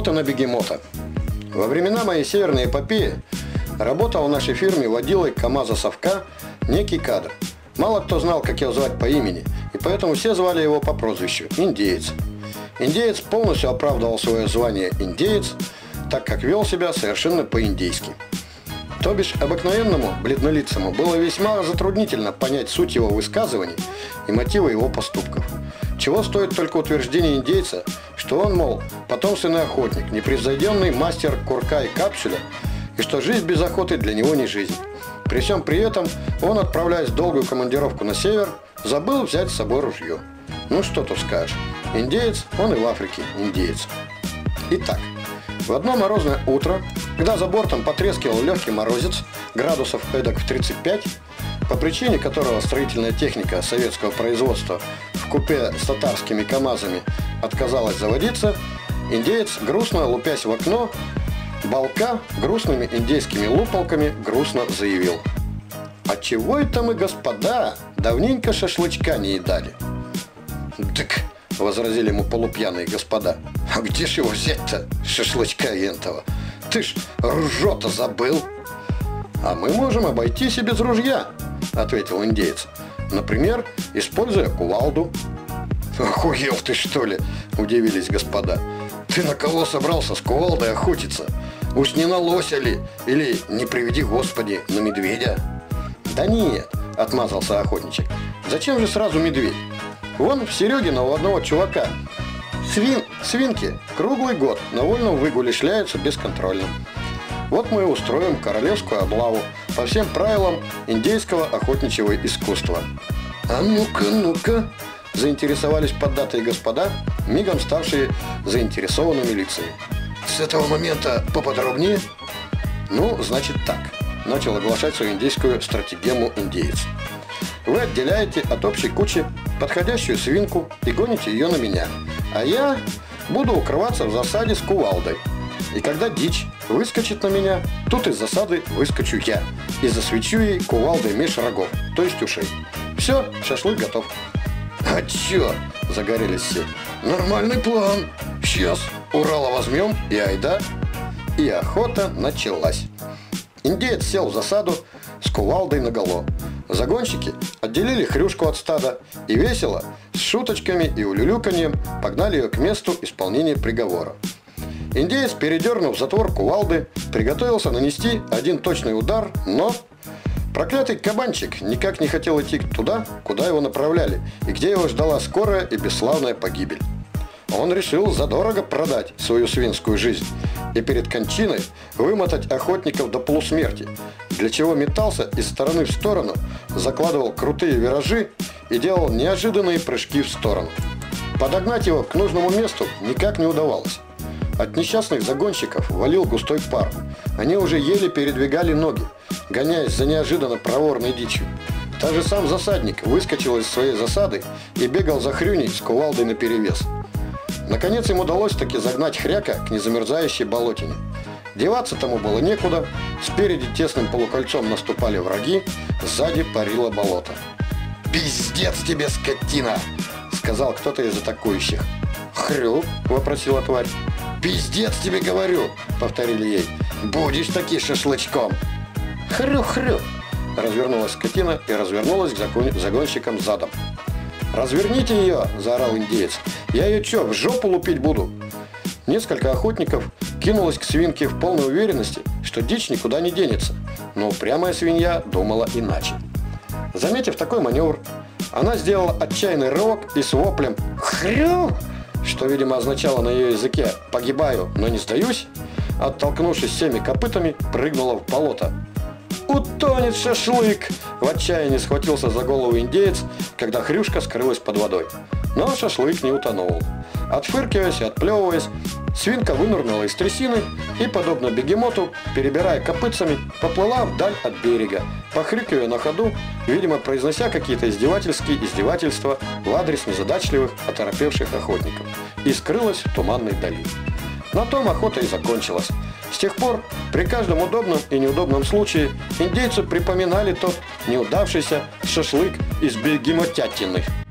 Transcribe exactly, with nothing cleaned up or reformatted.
Охота на бегемота. Во времена моей северной эпопеи работал в нашей фирме водилой КамАЗа «Совка» некий кадр. Мало кто знал, как его звать по имени, и поэтому все звали его по прозвищу – Индеец. Индеец полностью оправдывал свое звание «Индеец», так как вел себя совершенно по-индейски. То бишь, обыкновенному бледнолицему было весьма затруднительно понять суть его высказываний и мотивы его поступков. Чего стоит только утверждение индейца, что он, мол, потомственный охотник, непревзойденный мастер курка и капсюля, и что жизнь без охоты для него не жизнь. При всем при этом он, отправляясь в долгую командировку на север, забыл взять с собой ружье. Ну что тут скажешь, индеец, он и в Африке индеец. Итак, в одно морозное утро, когда за бортом потрескивал легкий морозец, градусов эдак в тридцать пять, по причине которого строительная техника советского производства вкупе с татарскими КамАЗами отказалась заводиться, индеец, грустно лупясь в окно балка грустными индейскими лупалками, грустно заявил: «А чего это мы, господа, давненько шашлычка не едали?» «Так», — возразили ему полупьяные господа, — «а где ж его взять-то, шашлычка ентова? Ты ж ружье-то забыл!» «А мы можем обойтись и без ружья», — ответил индеец. «Например, используя кувалду». «Охуел ты, что ли?» — удивились господа. «Ты на кого собрался с кувалдой охотиться? Уж не на лося ли? Или, не приведи Господи, на медведя?» «Да нет», — отмазался охотничек. «Зачем же сразу медведь? Вон в Серегина у одного чувака свин, свинки круглый год на вольном выгуле шляются бесконтрольно. Вот мы и устроим королевскую облаву по всем правилам индейского охотничьего искусства». «А ну-ка, ну-ка», — заинтересовались поддатые господа, мигом ставшие заинтересованными лицами. «С этого момента поподробнее?» «Ну, значит так», — начал оглашать свою индейскую стратегему индеец. «Вы отделяете от общей кучи подходящую свинку и гоните ее на меня, а я буду укрываться в засаде с кувалдой. И когда дичь выскочит на меня, тут из засады выскочу я и засвечу ей кувалдой меж рогов, то есть ушей. Все, шашлык готов». «А чё?» – загорелись все. «Нормальный план. Сейчас Урала возьмем и айда». И охота началась. Индеец сел в засаду с кувалдой наголо. Загонщики отделили хрюшку от стада и весело, с шуточками и улюлюканьем погнали ее к месту исполнения приговора. Индеец, передернув затвор кувалды, приготовился нанести один точный удар, но проклятый кабанчик никак не хотел идти туда, куда его направляли, и где его ждала скорая и бесславная погибель. Он решил задорого продать свою свинскую жизнь и перед кончиной вымотать охотников до полусмерти, для чего метался из стороны в сторону, закладывал крутые виражи и делал неожиданные прыжки в сторону. Подогнать его к нужному месту никак не удавалось. От несчастных загонщиков валил густой пар. Они уже еле передвигали ноги, гоняясь за неожиданно проворной дичью. Даже сам засадник выскочил из своей засады и бегал за хрюней с кувалдой наперевес. Наконец им удалось таки загнать хряка к незамерзающей болотине. Деваться тому было некуда, спереди тесным полукольцом наступали враги, сзади парило болото. «Пиздец тебе, скотина!» — сказал кто-то из атакующих. «Хрю?» — вопросила тварь. «Пиздец тебе, говорю!» — повторили ей. «Будешь таки шашлычком!» «Хрю-хрю!» — развернулась скотина и развернулась к загонщикам задом. «Разверните ее!» – заорал индеец. «Я ее что, в жопу лупить буду?» Несколько охотников кинулось к свинке в полной уверенности, что дичь никуда не денется, но упрямая свинья думала иначе. Заметив такой маневр, она сделала отчаянный рывок и с воплем «Хрю!», что, видимо, означало на ее языке «погибаю, но не сдаюсь», оттолкнувшись всеми копытами, прыгнула в болото. «Утонет шашлык!» – в отчаянии схватился за голову индеец, когда хрюшка скрылась под водой. Но шашлык не утонул. Отфыркиваясь и отплевываясь, свинка вынырнула из трясины и, подобно бегемоту, перебирая копытцами, поплыла вдаль от берега, похрюкивая на ходу, видимо, произнося какие-то издевательские издевательства в адрес незадачливых, оторопевших охотников, и скрылась в туманной дали. На том охота и закончилась. С тех пор при каждом удобном и неудобном случае индейцу припоминали тот неудавшийся шашлык из бегемотятины.